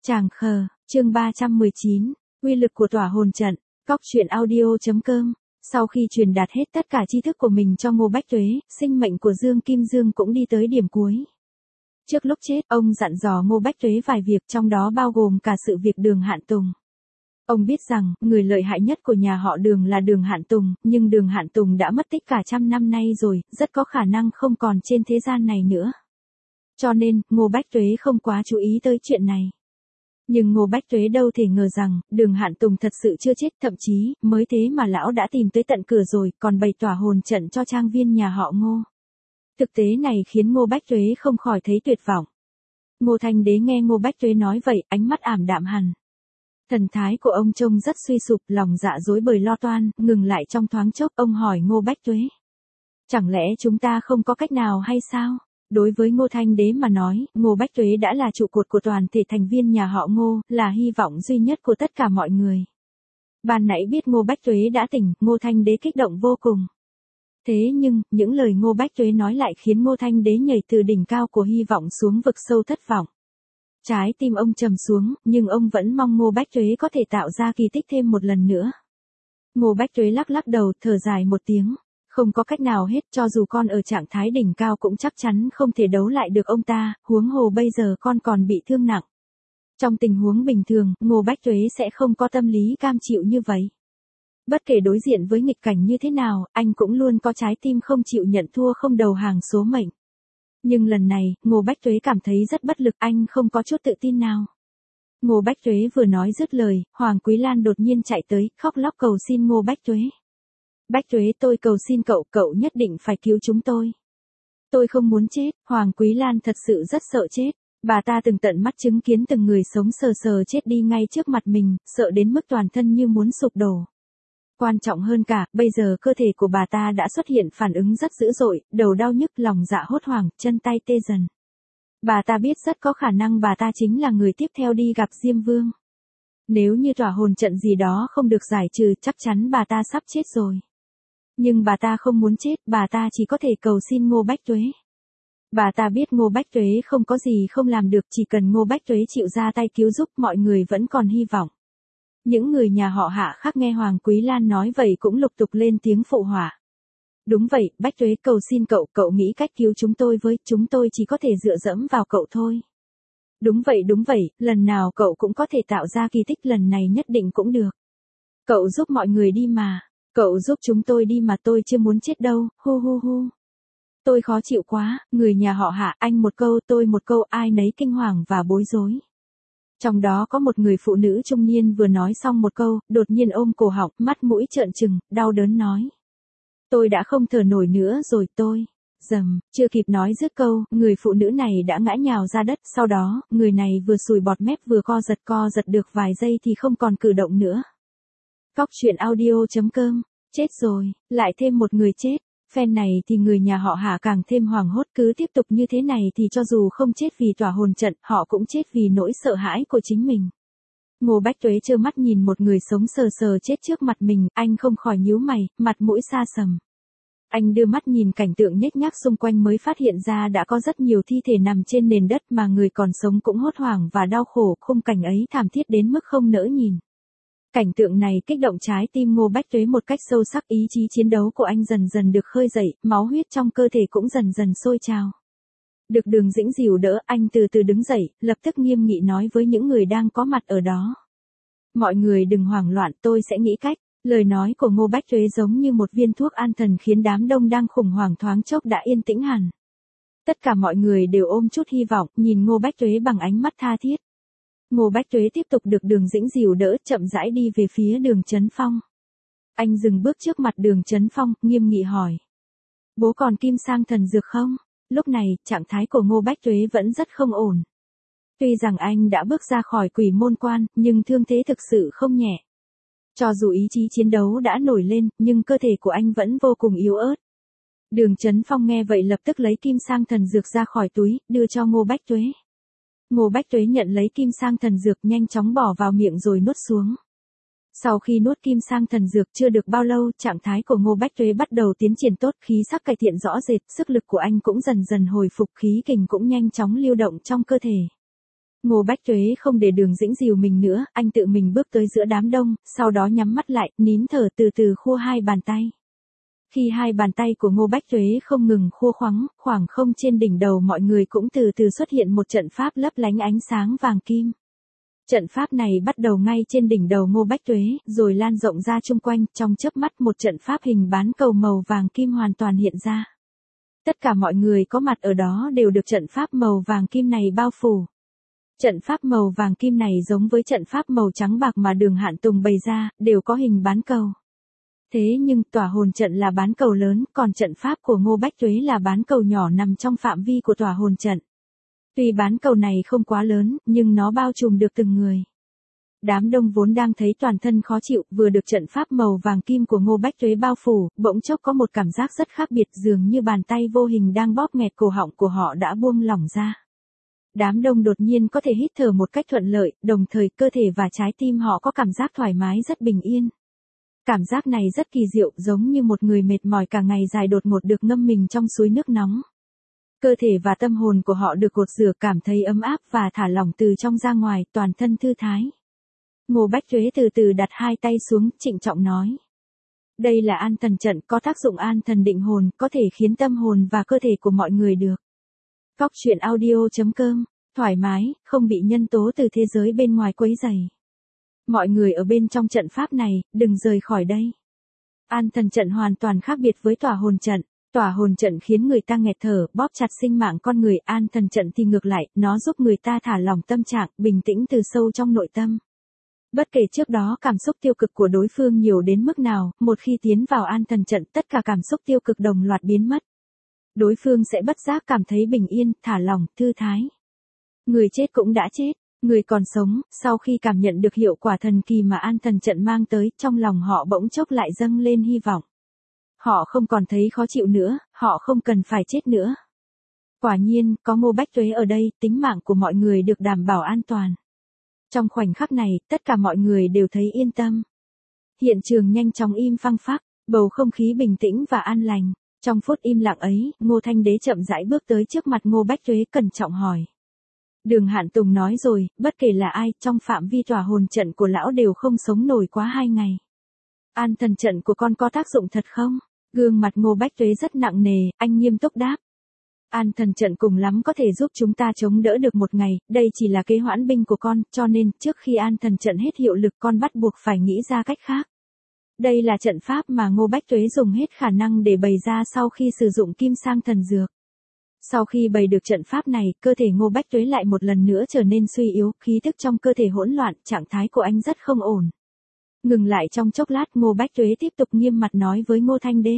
Tràng khờ, chương 319, uy lực của tỏa hồn trận, cóc truyện audio.com. Sau khi truyền đạt hết tất cả tri thức của mình cho Ngô Bách Tuế, sinh mệnh của Dương Kim Dương cũng đi tới điểm cuối. Trước lúc chết, ông dặn dò Ngô Bách Tuế vài việc, trong đó bao gồm cả sự việc Đường Hạn Tùng. Ông biết rằng, người lợi hại nhất của nhà họ Đường là Đường Hạn Tùng, nhưng Đường Hạn Tùng đã mất tích cả 100 năm nay rồi, rất có khả năng không còn trên thế gian này nữa. Cho nên, Ngô Bách Tuế không quá chú ý tới chuyện này. Nhưng Ngô Bách Tuế đâu thể ngờ rằng, Đường Hạn Tùng thật sự chưa chết, thậm chí, mới thế mà lão đã tìm tới tận cửa rồi, còn bày tỏa hồn trận cho trang viên nhà họ Ngô. Thực tế này khiến Ngô Bách Tuế không khỏi thấy tuyệt vọng. Ngô Thanh Đế nghe Ngô Bách Tuế nói vậy, ánh mắt ảm đạm hẳn. Thần thái của ông trông rất suy sụp, lòng dạ rối bời lo toan, ngừng lại trong thoáng chốc, ông hỏi Ngô Bách Tuế. Chẳng lẽ chúng ta không có cách nào hay sao? Đối với Ngô Thanh Đế mà nói, Ngô Bách Tuế đã là trụ cột của toàn thể thành viên nhà họ Ngô, là hy vọng duy nhất của tất cả mọi người. Ban nãy biết Ngô Bách Tuế đã tỉnh, Ngô Thanh Đế kích động vô cùng. Thế nhưng, những lời Ngô Bách Tuế nói lại khiến Ngô Thanh Đế nhảy từ đỉnh cao của hy vọng xuống vực sâu thất vọng. Trái tim ông trầm xuống, nhưng ông vẫn mong Ngô Bách Tuế có thể tạo ra kỳ tích thêm một lần nữa. Ngô Bách Tuế lắc lắc đầu, thở dài một tiếng. Không có cách nào hết, cho dù con ở trạng thái đỉnh cao cũng chắc chắn không thể đấu lại được ông ta, huống hồ bây giờ con còn bị thương nặng. Trong tình huống bình thường, Ngô Bách Tuế sẽ không có tâm lý cam chịu như vậy. Bất kể đối diện với nghịch cảnh như thế nào, anh cũng luôn có trái tim không chịu nhận thua, không đầu hàng số mệnh. Nhưng lần này, Ngô Bách Tuế cảm thấy rất bất lực, anh không có chút tự tin nào. Ngô Bách Tuế vừa nói dứt lời, Hoàng Quý Lan đột nhiên chạy tới, khóc lóc cầu xin Ngô Bách Tuế. Bách Tuế, tôi cầu xin cậu, cậu nhất định phải cứu chúng tôi. Tôi không muốn chết. Hoàng Quý Lan thật sự rất sợ chết. Bà ta từng tận mắt chứng kiến từng người sống sờ sờ chết đi ngay trước mặt mình, sợ đến mức toàn thân như muốn sụp đổ. Quan trọng hơn cả, bây giờ cơ thể của bà ta đã xuất hiện phản ứng rất dữ dội, đầu đau nhức, lòng dạ hốt hoảng, chân tay tê dần. Bà ta biết rất có khả năng bà ta chính là người tiếp theo đi gặp Diêm Vương. Nếu như tỏa hồn trận gì đó không được giải trừ, chắc chắn bà ta sắp chết rồi. Nhưng bà ta không muốn chết, bà ta chỉ có thể cầu xin Ngô Bách Tuế. Bà ta biết Ngô Bách Tuế không có gì không làm được, chỉ cần Ngô Bách Tuế chịu ra tay cứu giúp, mọi người vẫn còn hy vọng. Những người nhà họ Hạ khác nghe Hoàng Quý Lan nói vậy cũng lục tục lên tiếng phụ họa. Đúng vậy, Bách Tuế cầu xin cậu, cậu nghĩ cách cứu chúng tôi với, chúng tôi chỉ có thể dựa dẫm vào cậu thôi. Đúng vậy, lần nào cậu cũng có thể tạo ra kỳ tích, lần này nhất định cũng được. Cậu giúp mọi người đi mà. Cậu giúp chúng tôi đi mà, tôi chưa muốn chết đâu, hu hu hu. Tôi khó chịu quá, người nhà họ Hạ, anh một câu tôi một câu, ai nấy kinh hoàng và bối rối. Trong đó có một người phụ nữ trung niên vừa nói xong một câu, đột nhiên ôm cổ họng, mắt mũi trợn trừng, đau đớn nói. Tôi đã không thở nổi nữa rồi, tôi. Dầm, chưa kịp nói dứt câu, người phụ nữ này đã ngã nhào ra đất, sau đó, người này vừa sùi bọt mép vừa co giật được vài giây thì không còn cử động nữa. Cóc truyện audio.com, chết rồi, lại thêm một người chết. Phen này thì người nhà họ Hạ càng thêm hoảng hốt, cứ tiếp tục như thế này thì cho dù không chết vì tỏa hồn trận, họ cũng chết vì nỗi sợ hãi của chính mình. Ngô Bách Tuế trơ mắt nhìn một người sống sờ sờ chết trước mặt mình, anh không khỏi nhíu mày, mặt mũi xa sầm. Anh đưa mắt nhìn cảnh tượng nhếch nhác xung quanh mới phát hiện ra đã có rất nhiều thi thể nằm trên nền đất mà người còn sống cũng hốt hoảng và đau khổ, khung cảnh ấy thảm thiết đến mức không nỡ nhìn. Cảnh tượng này kích động trái tim Ngô Bách Tuế một cách sâu sắc, ý chí chiến đấu của anh dần dần được khơi dậy, máu huyết trong cơ thể cũng dần dần sôi trào. Được Đường Dĩnh dìu đỡ, anh từ từ đứng dậy, lập tức nghiêm nghị nói với những người đang có mặt ở đó. Mọi người đừng hoảng loạn, tôi sẽ nghĩ cách. Lời nói của Ngô Bách Tuế giống như một viên thuốc an thần khiến đám đông đang khủng hoảng thoáng chốc đã yên tĩnh hẳn. Tất cả mọi người đều ôm chút hy vọng, nhìn Ngô Bách Tuế bằng ánh mắt tha thiết. Ngô Bách Tuế tiếp tục được Đường Dĩnh dìu đỡ, chậm rãi đi về phía Đường Chấn Phong. Anh dừng bước trước mặt Đường Chấn Phong, nghiêm nghị hỏi. Bố còn kim sang thần dược không? Lúc này, trạng thái của Ngô Bách Tuế vẫn rất không ổn. Tuy rằng anh đã bước ra khỏi quỷ môn quan, nhưng thương thế thực sự không nhẹ. Cho dù ý chí chiến đấu đã nổi lên, nhưng cơ thể của anh vẫn vô cùng yếu ớt. Đường Chấn Phong nghe vậy lập tức lấy kim sang thần dược ra khỏi túi, đưa cho Ngô Bách Tuế. Ngô Bách Tuế nhận lấy kim sang thần dược, nhanh chóng bỏ vào miệng rồi nuốt xuống. Sau khi nuốt kim sang thần dược chưa được bao lâu, trạng thái của Ngô Bách Tuế bắt đầu tiến triển tốt, khí sắc cải thiện rõ rệt, sức lực của anh cũng dần dần hồi phục, khí kình cũng nhanh chóng lưu động trong cơ thể. Ngô Bách Tuế không để Đường Dĩnh dìu mình nữa, anh tự mình bước tới giữa đám đông, sau đó nhắm mắt lại, nín thở từ từ khua hai bàn tay. Khi hai bàn tay của Ngô Bách Tuế không ngừng khua khoắng, khoảng không trên đỉnh đầu mọi người cũng từ từ xuất hiện một trận pháp lấp lánh ánh sáng vàng kim. Trận pháp này bắt đầu ngay trên đỉnh đầu Ngô Bách Tuế, rồi lan rộng ra chung quanh, trong chớp mắt một trận pháp hình bán cầu màu vàng kim hoàn toàn hiện ra. Tất cả mọi người có mặt ở đó đều được trận pháp màu vàng kim này bao phủ. Trận pháp màu vàng kim này giống với trận pháp màu trắng bạc mà Đường Hạn Tùng bày ra, đều có hình bán cầu. Thế nhưng tỏa hồn trận là bán cầu lớn, còn trận pháp của Ngô Bách Tuế là bán cầu nhỏ nằm trong phạm vi của tỏa hồn trận. Tuy bán cầu này không quá lớn, nhưng nó bao trùm được từng người. Đám đông vốn đang thấy toàn thân khó chịu, vừa được trận pháp màu vàng kim của Ngô Bách Tuế bao phủ, bỗng chốc có một cảm giác rất khác biệt, dường như bàn tay vô hình đang bóp nghẹt cổ họng của họ đã buông lỏng ra. Đám đông đột nhiên có thể hít thở một cách thuận lợi, đồng thời cơ thể và trái tim họ có cảm giác thoải mái rất bình yên. Cảm giác này rất kỳ diệu, giống như một người mệt mỏi cả ngày dài đột ngột được ngâm mình trong suối nước nóng. Cơ thể và tâm hồn của họ được gột rửa, cảm thấy ấm áp và thả lỏng từ trong ra ngoài, toàn thân thư thái. Ngô Bách Tuế từ từ đặt hai tay xuống, trịnh trọng nói. Đây là an thần trận, có tác dụng an thần định hồn, có thể khiến tâm hồn và cơ thể của mọi người được. Góc truyện audio.com, thoải mái, không bị nhân tố từ thế giới bên ngoài quấy rầy. Mọi người ở bên trong trận pháp này, đừng rời khỏi đây. An thần trận hoàn toàn khác biệt với tỏa hồn trận. Tỏa hồn trận khiến người ta nghẹt thở, bóp chặt sinh mạng con người, an thần trận thì ngược lại, nó giúp người ta thả lỏng tâm trạng, bình tĩnh từ sâu trong nội tâm. Bất kể trước đó cảm xúc tiêu cực của đối phương nhiều đến mức nào, một khi tiến vào an thần trận tất cả cảm xúc tiêu cực đồng loạt biến mất. Đối phương sẽ bất giác cảm thấy bình yên, thả lỏng, thư thái. Người chết cũng đã chết, người còn sống, sau khi cảm nhận được hiệu quả thần kỳ mà an thần trận mang tới, trong lòng họ bỗng chốc lại dâng lên hy vọng. Họ không còn thấy khó chịu nữa, họ không cần phải chết nữa. Quả nhiên, có Ngô Bách Tuế ở đây, tính mạng của mọi người được đảm bảo an toàn. Trong khoảnh khắc này, tất cả mọi người đều thấy yên tâm. Hiện trường nhanh chóng im phăng phắc, bầu không khí bình tĩnh và an lành. Trong phút im lặng ấy, Ngô Thanh Đế chậm rãi bước tới trước mặt Ngô Bách Tuế, cẩn trọng hỏi. Đường Hạn Tùng nói rồi, bất kể là ai, trong phạm vi tỏa hồn trận của lão đều không sống nổi quá 2 ngày. An thần trận của con có tác dụng thật không? Gương mặt Ngô Bách Tuế rất nặng nề, anh nghiêm túc đáp. An thần trận cùng lắm có thể giúp chúng ta chống đỡ được 1 ngày, đây chỉ là kế hoãn binh của con, cho nên trước khi an thần trận hết hiệu lực con bắt buộc phải nghĩ ra cách khác. Đây là trận pháp mà Ngô Bách Tuế dùng hết khả năng để bày ra sau khi sử dụng kim sang thần dược. Sau khi bày được trận pháp này, cơ thể Ngô Bách Tuế lại một lần nữa trở nên suy yếu, khí thức trong cơ thể hỗn loạn, trạng thái của anh rất không ổn. Ngừng lại trong chốc lát, Ngô Bách Tuế tiếp tục nghiêm mặt nói với Ngô Thanh Đế.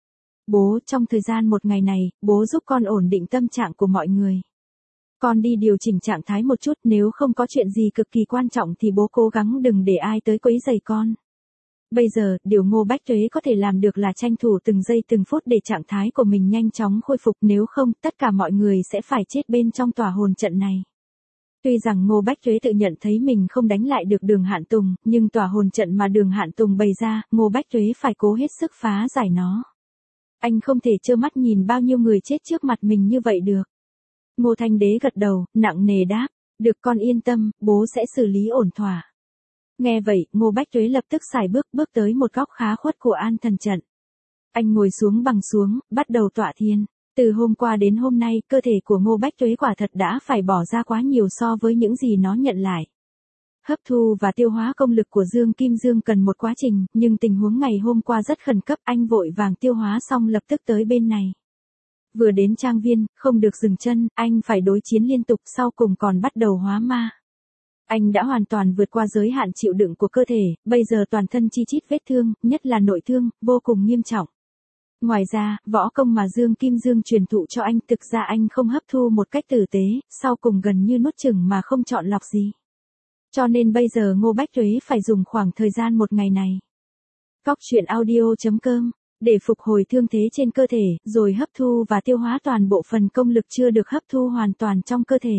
Bố, trong thời gian 1 ngày này, bố giúp con ổn định tâm trạng của mọi người. Con đi điều chỉnh trạng thái một chút, nếu không có chuyện gì cực kỳ quan trọng thì bố cố gắng đừng để ai tới quấy rầy con. Bây giờ, điều Ngô Bách Tuế có thể làm được là tranh thủ từng giây từng phút để trạng thái của mình nhanh chóng khôi phục, nếu không, tất cả mọi người sẽ phải chết bên trong tỏa hồn trận này. Tuy rằng Ngô Bách Tuế tự nhận thấy mình không đánh lại được Đường Hạn Tùng, nhưng tỏa hồn trận mà Đường Hạn Tùng bày ra, Ngô Bách Tuế phải cố hết sức phá giải nó. Anh không thể trơ mắt nhìn bao nhiêu người chết trước mặt mình như vậy được. Ngô Thanh Đế gật đầu, nặng nề đáp, được con yên tâm, bố sẽ xử lý ổn thỏa. Nghe vậy, Ngô Bách Tuế lập tức xài bước tới một góc khá khuất của an thần trận. Anh ngồi xuống bằng xuống, bắt đầu tọa thiền. Từ hôm qua đến hôm nay, cơ thể của Ngô Bách Tuế quả thật đã phải bỏ ra quá nhiều so với những gì nó nhận lại. Hấp thu và tiêu hóa công lực của Dương Kim Dương cần một quá trình, nhưng tình huống ngày hôm qua rất khẩn cấp, anh vội vàng tiêu hóa xong lập tức tới bên này. Vừa đến trang viên, không được dừng chân, anh phải đối chiến liên tục, sau cùng còn bắt đầu hóa ma. Anh đã hoàn toàn vượt qua giới hạn chịu đựng của cơ thể, bây giờ toàn thân chi chít vết thương, nhất là nội thương, vô cùng nghiêm trọng. Ngoài ra, võ công mà Dương Kim Dương truyền thụ cho anh thực ra anh không hấp thu một cách tử tế, sau cùng gần như nuốt chửng mà không chọn lọc gì. Cho nên bây giờ Ngô Bách Tuế phải dùng khoảng thời gian 1 ngày này. Góc truyện audio.com, để phục hồi thương thế trên cơ thể, rồi hấp thu và tiêu hóa toàn bộ phần công lực chưa được hấp thu hoàn toàn trong cơ thể.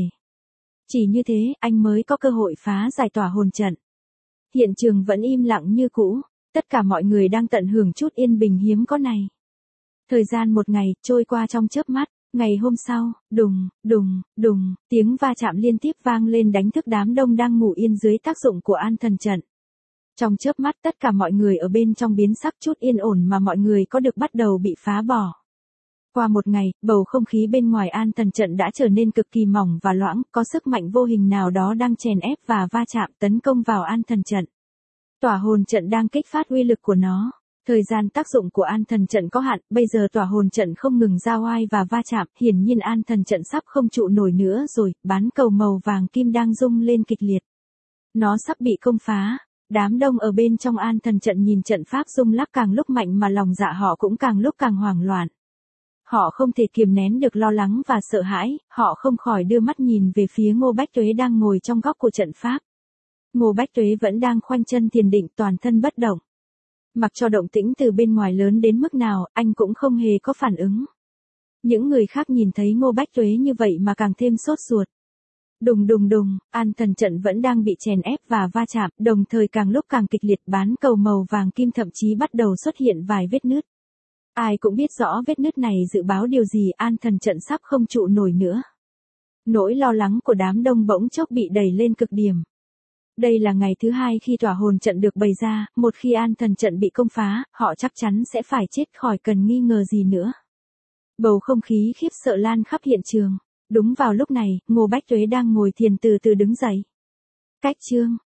Chỉ như thế, anh mới có cơ hội phá giải tỏa hồn trận. Hiện trường vẫn im lặng như cũ, tất cả mọi người đang tận hưởng chút yên bình hiếm có này. Thời gian 1 ngày, trôi qua trong chớp mắt, Ngày hôm sau, đùng, đùng, đùng, tiếng va chạm liên tiếp vang lên đánh thức đám đông đang ngủ yên dưới tác dụng của an thần trận. Trong chớp mắt tất cả mọi người ở bên trong biến sắc, chút yên ổn mà mọi người có được bắt đầu bị phá bỏ. Qua một ngày, bầu không khí bên ngoài an thần trận đã trở nên cực kỳ mỏng và loãng, có sức mạnh vô hình nào đó đang chèn ép và va chạm tấn công vào an thần trận. Tỏa hồn trận đang kích phát uy lực của nó. Thời gian tác dụng của an thần trận có hạn, bây giờ tỏa hồn trận không ngừng ra oai và va chạm, hiển nhiên an thần trận sắp không trụ nổi nữa rồi, bán cầu màu vàng kim đang rung lên kịch liệt. Nó sắp bị công phá. Đám đông ở bên trong an thần trận nhìn trận pháp rung lắc càng lúc mạnh mà lòng dạ họ cũng càng lúc càng hoảng loạn. Họ không thể kiềm nén được lo lắng và sợ hãi, họ không khỏi đưa mắt nhìn về phía Ngô Bách Tuế đang ngồi trong góc của trận pháp. Ngô Bách Tuế vẫn đang khoanh chân thiền định, toàn thân bất động. Mặc cho động tĩnh từ bên ngoài lớn đến mức nào, anh cũng không hề có phản ứng. Những người khác nhìn thấy Ngô Bách Tuế như vậy mà càng thêm sốt ruột. Đùng đùng đùng, an thần trận vẫn đang bị chèn ép và va chạm, đồng thời càng lúc càng kịch liệt, bán cầu màu vàng kim thậm chí bắt đầu xuất hiện vài vết nứt. Ai cũng biết rõ vết nứt này dự báo điều gì, an thần trận sắp không trụ nổi nữa. Nỗi lo lắng của đám đông bỗng chốc bị đẩy lên cực điểm. Đây là ngày thứ hai khi tỏa hồn trận được bày ra, một khi an thần trận bị công phá, họ chắc chắn sẽ phải chết khỏi cần nghi ngờ gì nữa. Bầu không khí khiếp sợ lan khắp hiện trường. Đúng vào lúc này, Ngô Bách Tuế đang ngồi thiền từ từ đứng dậy. Cách chương